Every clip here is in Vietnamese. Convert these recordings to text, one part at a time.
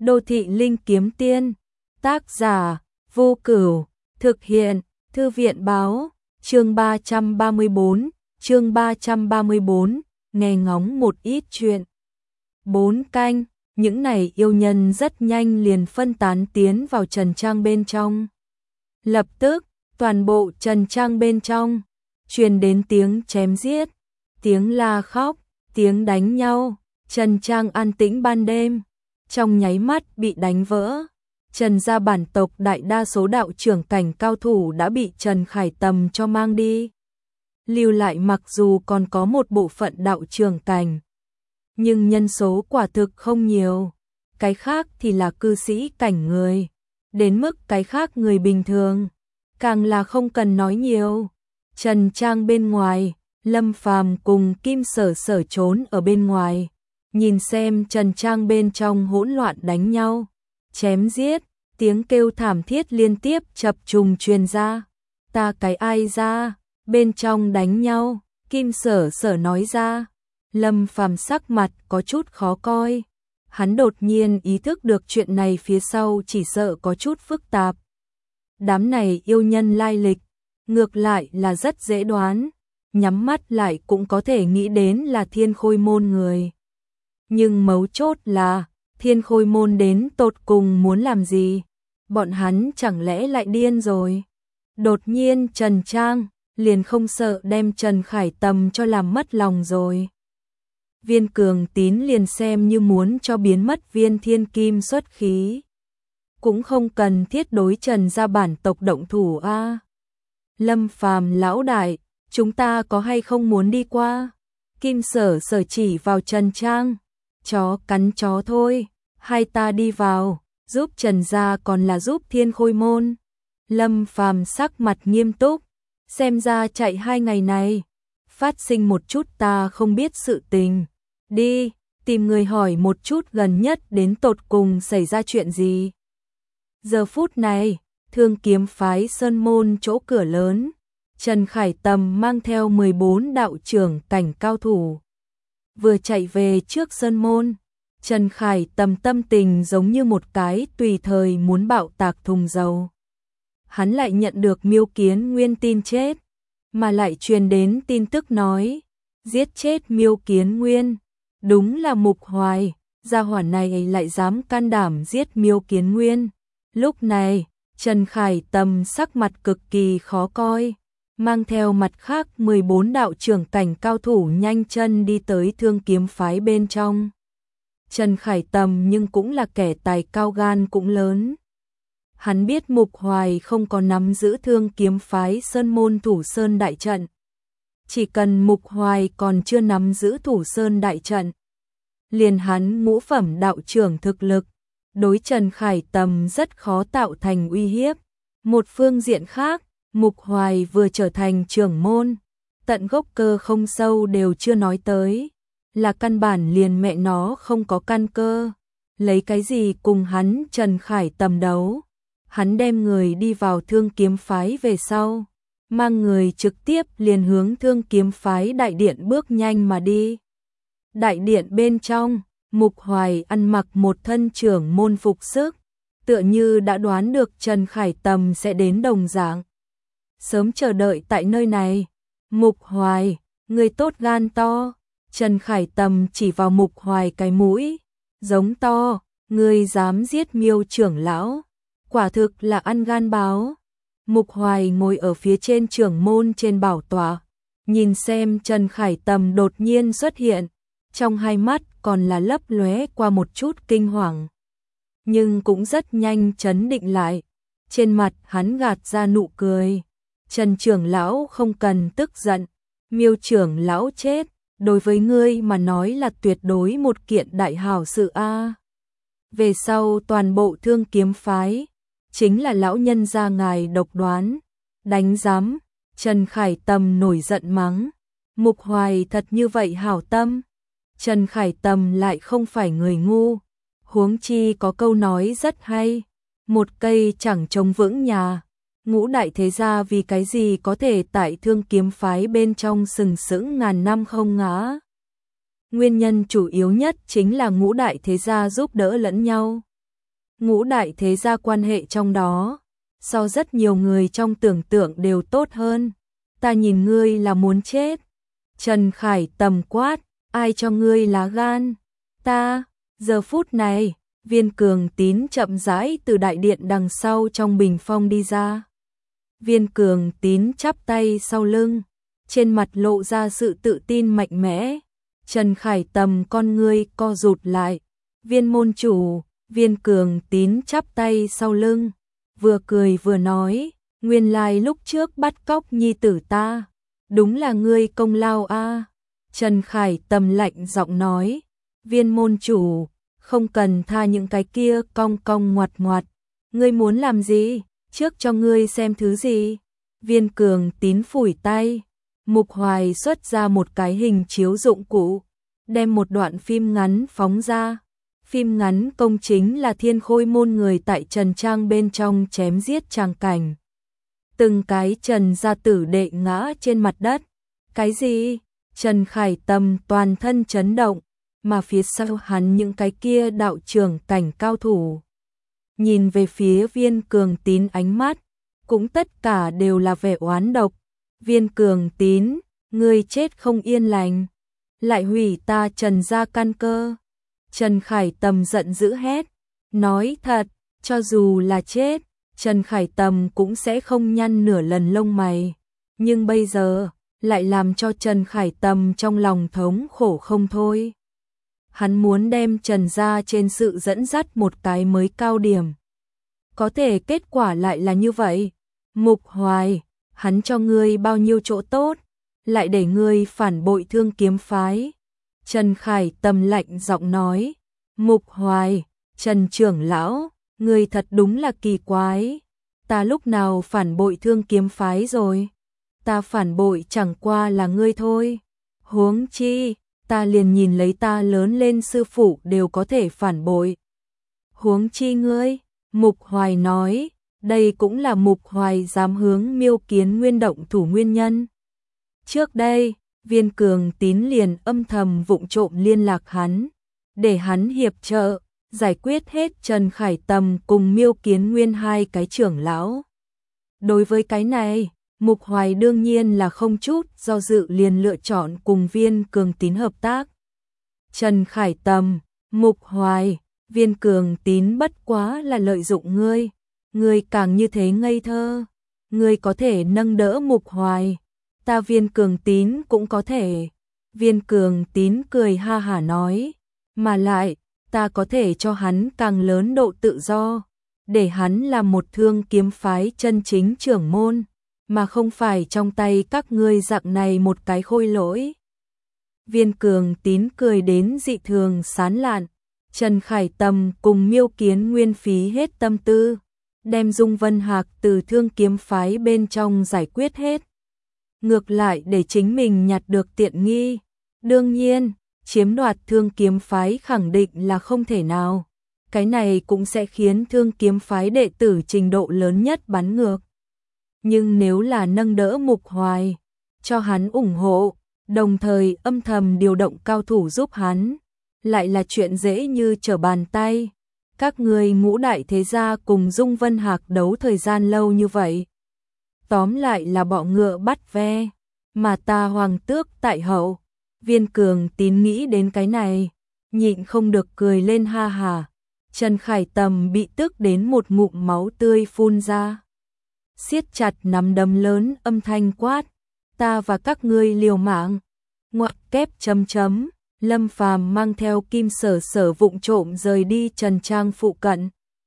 Đô thị linh kiếm tiên, tác giả, Vô Cửu, thực hiện, Thư viện báo, chương 334, nghe ngóng một ít chuyện. 4 canh, những này yêu nhân rất nhanh liền phân tán tiến vào trần trang bên trong. Lập tức, toàn bộ trần trang bên trong, truyền đến tiếng chém giết, tiếng la khóc, tiếng đánh nhau, trần trang an tĩnh ban đêm, trong nháy mắt bị đánh vỡ. Trần gia bản tộc đại đa số đạo trưởng cảnh cao thủ đã bị Trần Khải Tầm cho mang đi. Lưu lại mặc dù còn có một bộ phận đạo trưởng cảnh, nhưng nhân số quả thực không nhiều. Cái khác thì là cư sĩ cảnh người, đến mức cái khác người bình thường, càng là không cần nói nhiều. Trần trang bên ngoài, Lâm Phàm cùng Kim Sở Sở trốn ở bên ngoài, nhìn xem trần trang bên trong hỗn loạn đánh nhau, chém giết, tiếng kêu thảm thiết liên tiếp chập trùng truyền ra. Ta cái ai ra, bên trong đánh nhau, Kim Sở Sở nói ra. Lâm Phàm sắc mặt có chút khó coi, hắn đột nhiên ý thức được chuyện này phía sau chỉ sợ có chút phức tạp. Đám này yêu nhân lai lịch, ngược lại là rất dễ đoán, nhắm mắt lại cũng có thể nghĩ đến là Thiên Khôi môn người. Nhưng mấu chốt là, Thiên Khôi môn đến tột cùng muốn làm gì? Bọn hắn chẳng lẽ lại điên rồi? Đột nhiên Trần Trang, liền không sợ đem Trần Khải Tầm cho làm mất lòng rồi. Viên Cường Tín liền xem như muốn cho biến mất viên thiên kim xuất khí. Cũng không cần thiết đối Trần gia bản tộc động thủ a. Lâm Phàm lão đại, chúng ta có hay không muốn đi qua? Kim Sở Sở chỉ vào Trần Trang. Chó cắn chó thôi, hai ta đi vào, giúp Trần gia còn là giúp Thiên Khôi môn. Lâm Phàm sắc mặt nghiêm túc, xem ra chạy 2 ngày này, phát sinh một chút ta không biết sự tình. Đi, tìm người hỏi một chút gần nhất đến tột cùng xảy ra chuyện gì. Giờ phút này, Thương Kiếm phái Sơn môn chỗ cửa lớn, Trần Khải Tầm mang theo 14 đạo trưởng cảnh cao thủ. Vừa chạy về trước Sơn môn, Trần Khải Tầm tâm tình giống như một cái tùy thời muốn bạo tạc thùng dầu. Hắn lại nhận được Miêu Kiến Nguyên tin chết, mà lại truyền đến tin tức nói, giết chết Miêu Kiến Nguyên. Đúng là Mục Hoài, gia hỏa này lại dám can đảm giết Miêu Kiến Nguyên. Lúc này, Trần Khải Tầm sắc mặt cực kỳ khó coi, mang theo mặt khác 14 đạo trưởng cảnh cao thủ nhanh chân đi tới Thương Kiếm phái bên trong. Trần Khải Tầm nhưng cũng là kẻ tài cao gan cũng lớn. Hắn biết Mục Hoài không có nắm giữ Thương Kiếm phái Sơn môn thủ sơn đại trận. Chỉ cần Mục Hoài còn chưa nắm giữ thủ sơn đại trận, liền hắn ngũ phẩm đạo trưởng thực lực, đối Trần Khải Tầm rất khó tạo thành uy hiếp. Một phương diện khác, Mục Hoài vừa trở thành trưởng môn, tận gốc cơ không sâu đều chưa nói tới, là căn bản liền mẹ nó không có căn cơ, lấy cái gì cùng hắn Trần Khải Tầm đấu. Hắn đem người đi vào Thương Kiếm phái về sau, mang người trực tiếp liền hướng Thương Kiếm phái đại điện bước nhanh mà đi. Đại điện bên trong, Mục Hoài ăn mặc một thân trưởng môn phục sức, tựa như đã đoán được Trần Khải Tầm sẽ đến đồng dạng. Sớm chờ đợi tại nơi này. Mục Hoài, người tốt gan to. Trần Khải Tầm chỉ vào Mục Hoài cái mũi, giống to, ngươi dám giết Miêu trưởng lão, quả thực là ăn gan báo. Mục Hoài ngồi ở phía trên trưởng môn trên bảo tọa, nhìn xem Trần Khải Tầm đột nhiên xuất hiện, trong hai mắt còn là lấp lóe qua một chút kinh hoàng, nhưng cũng rất nhanh trấn định lại. Trên mặt hắn gạt ra nụ cười. Trần trưởng lão không cần tức giận, Miêu trưởng lão chết, đối với ngươi mà nói là tuyệt đối một kiện đại hảo sự a. Về sau toàn bộ Thương Kiếm phái, chính là lão nhân gia ngài độc đoán, đánh giám. Trần Khải Tầm nổi giận mắng, Mục Hoài thật như vậy hảo tâm. Trần Khải Tầm lại không phải người ngu, huống chi có câu nói rất hay, một cây chẳng trông vững nhà. Ngũ đại thế gia vì cái gì có thể tại Thương Kiếm phái bên trong sừng sững ngàn năm không ngã? Nguyên nhân chủ yếu nhất chính là ngũ đại thế gia giúp đỡ lẫn nhau. ngũ đại thế gia quan hệ trong đó, so rất nhiều người trong tưởng tượng đều tốt hơn. Ta nhìn ngươi là muốn chết. Trần Khải Tầm quát, ai cho ngươi lá gan? Ta, giờ phút này, Viên Cường Tín chậm rãi từ đại điện đằng sau trong bình phong đi ra. Viên Cường Tín chắp tay sau lưng, trên mặt lộ ra sự tự tin mạnh mẽ. Trần Khải Tầm con ngươi co rụt lại. Viên môn chủ, Viên Cường Tín chắp tay sau lưng, vừa cười vừa nói, nguyên lai lúc trước bắt cóc nhi tử ta, đúng là ngươi công lao a. Trần Khải Tầm lạnh giọng nói, Viên môn chủ, không cần tha những cái kia cong cong ngoặt ngoặt, ngươi muốn làm gì, trước cho ngươi xem thứ gì. Viên Cường Tín phủi tay, Mục Hoài xuất ra một cái hình chiếu dụng cụ, đem một đoạn phim ngắn phóng ra. Phim ngắn công chính là Thiên Khôi môn người tại Trần Trang bên trong chém giết tràng cảnh. Từng cái Trần gia tử đệ ngã trên mặt đất. Cái gì? Trần Khải Tầm toàn thân chấn động, mà phía sau hắn những cái kia đạo trưởng cảnh cao thủ. Nhìn về phía Viên Cường Tín ánh mắt, cũng tất cả đều là vẻ oán độc. Viên Cường Tín, ngươi chết không yên lành, lại hủy ta Trần gia căn cơ. Trần Khải Tầm giận dữ hét, nói thật, cho dù là chết, Trần Khải Tầm cũng sẽ không nhăn nửa lần lông mày. Nhưng bây giờ, lại làm cho Trần Khải Tầm trong lòng thống khổ không thôi. Hắn muốn đem Trần gia trên sự dẫn dắt một cái mới cao điểm. Có thể kết quả lại là như vậy. Mục Hoài, hắn cho ngươi bao nhiêu chỗ tốt, lại để ngươi phản bội Thương Kiếm phái. Trần Khải Tầm lạnh giọng nói, Mục Hoài, Trần trưởng lão, ngươi thật đúng là kỳ quái. Ta lúc nào phản bội Thương Kiếm phái rồi? Ta phản bội chẳng qua là ngươi thôi. Huống chi, ta liền nhìn lấy ta lớn lên sư phụ đều có thể phản bội. Huống chi ngươi, Mục Hoài nói, đây cũng là Mục Hoài dám hướng Miêu Kiến Nguyên động thủ nguyên nhân. Trước đây, Viên Cường Tín liền âm thầm vụng trộm liên lạc hắn, để hắn hiệp trợ, giải quyết hết Trần Khải Tầm cùng Miêu Kiến Nguyên hai cái trưởng lão. Đối với cái này, Mục Hoài đương nhiên là không chút do dự liền lựa chọn cùng Viên Cường Tín hợp tác. Trần Khải Tầm, Mục Hoài, Viên Cường Tín bất quá là lợi dụng ngươi, ngươi càng như thế ngây thơ, ngươi có thể nâng đỡ Mục Hoài, ta Viên Cường Tín cũng có thể. Viên Cường Tín cười ha hả nói, mà lại, ta có thể cho hắn càng lớn độ tự do, để hắn làm một Thương Kiếm phái chân chính trưởng môn, mà không phải trong tay các ngươi dạng này một cái khôi lỗi. Viên Cường Tín cười đến dị thường sán lạn. Trần Khải Tầm cùng Miêu Kiến Nguyên phí hết tâm tư, đem Dung Vân Hạc từ Thương Kiếm phái bên trong giải quyết hết. Ngược lại để chính mình nhặt được tiện nghi. Đương nhiên, chiếm đoạt Thương Kiếm phái khẳng định là không thể nào. Cái này cũng sẽ khiến Thương Kiếm phái đệ tử trình độ lớn nhất bắn ngược. Nhưng nếu là nâng đỡ Mục Hoài, cho hắn ủng hộ, đồng thời âm thầm điều động cao thủ giúp hắn, lại là chuyện dễ như trở bàn tay. Các người ngũ đại thế gia cùng Dung Vân Hạc đấu thời gian lâu như vậy. Tóm lại là bọ ngựa bắt ve, mà ta hoàng tước tại hậu. Viên Cường Tín nghĩ đến cái này, nhịn không được cười lên ha hà. Trần Khải Tầm bị tức đến một ngụm máu tươi phun ra. Siết chặt nắm đấm lớn âm thanh quát, ta và các ngươi liều mạng. Ngoặc kép chấm chấm. Lâm Phàm mang theo Kim Sở Sở vụng trộm rời đi Trần Trang phụ cận.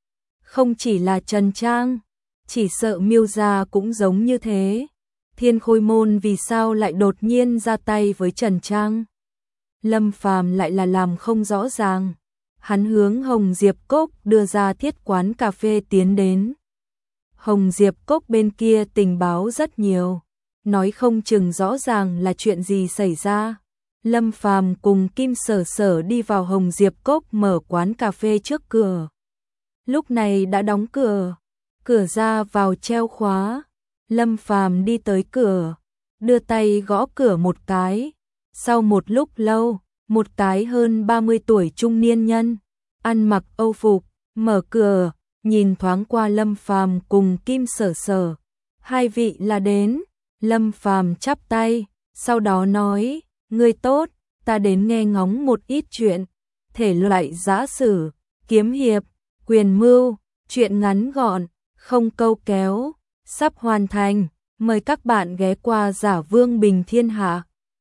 Không chỉ là Trần Trang, chỉ sợ Miêu gia cũng giống như thế. Thiên Khôi môn vì sao lại đột nhiên ra tay với Trần Trang? Lâm Phàm lại là làm không rõ ràng. Hắn hướng Hồng Diệp Cốc đưa ra thiết quán cà phê tiến đến. Hồng Diệp Cốc bên kia tình báo rất nhiều, nói không chừng rõ ràng là chuyện gì xảy ra. Lâm Phàm cùng Kim Sở Sở đi vào Hồng Diệp Cốc mở quán cà phê trước cửa. Lúc này đã đóng cửa, cửa ra vào treo khóa. Lâm Phàm đi tới cửa, đưa tay gõ cửa một cái. Sau một lúc lâu, một cái hơn 30 tuổi trung niên nhân, ăn mặc Âu phục, mở cửa, nhìn thoáng qua Lâm Phàm cùng Kim Sở Sở. Hai vị là đến, Lâm Phàm chắp tay, sau đó nói, ngươi tốt, ta đến nghe ngóng một ít chuyện, thể loại giã sử, kiếm hiệp, quyền mưu, chuyện ngắn gọn, không câu kéo, sắp hoàn thành, mời các bạn ghé qua Giả Vương Bình Thiên Hạ.